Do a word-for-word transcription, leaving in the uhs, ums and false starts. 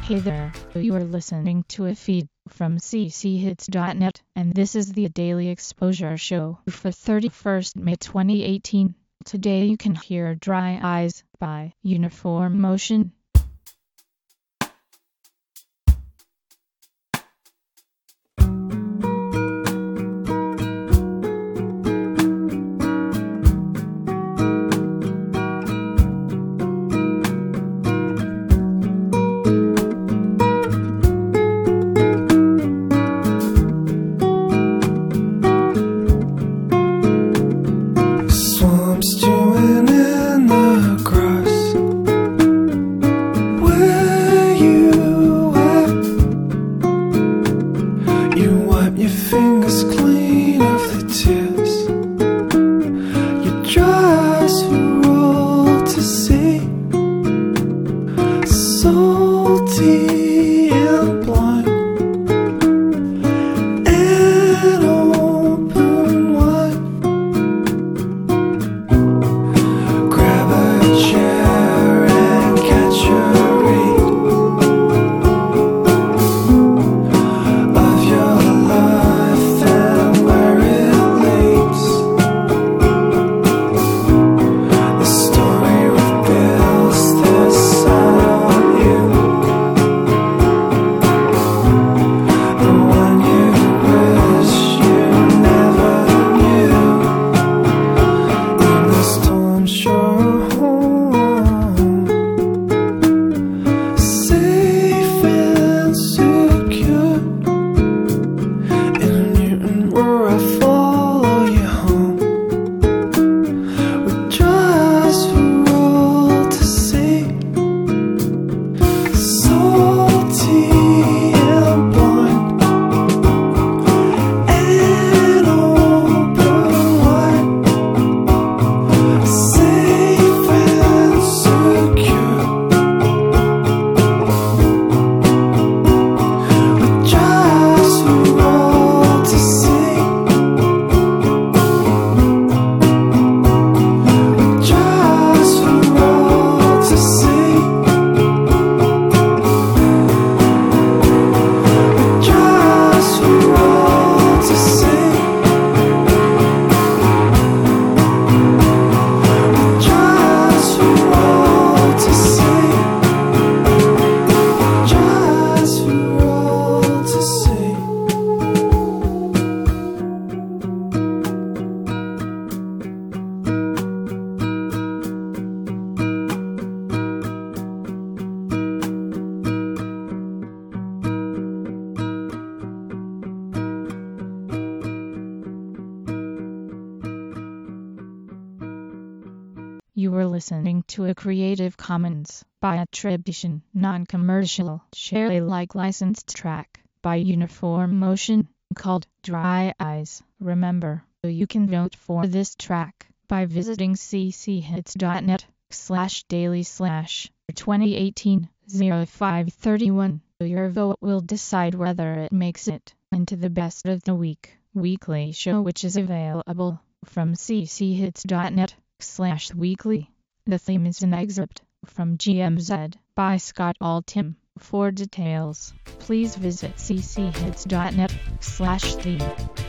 Hey there, you are listening to a feed from c c hits dot net, and this is the Daily Exposure Show for thirty-first May twenty eighteen. Today you can hear Dry Eyes by Uniform Motion. Stewing in the grass, where you at? You wipe your fingers clean of the tears. Your dry eyes for all to see, salty and blind, and open wide. You were listening to a Creative Commons by attribution, non-commercial, share Alike licensed track by Uniform Motion called Dry Eyes. Remember, you can vote for this track by visiting c c hits dot net slash daily slash twenty eighteen oh five thirty-one. Your vote will decide whether it makes it into the Best of the Week weekly show, which is available from c c hits dot net slash weekly. The theme is an excerpt from G M Z by Scott Altham. For details, please visit c c hits dot net slash theme.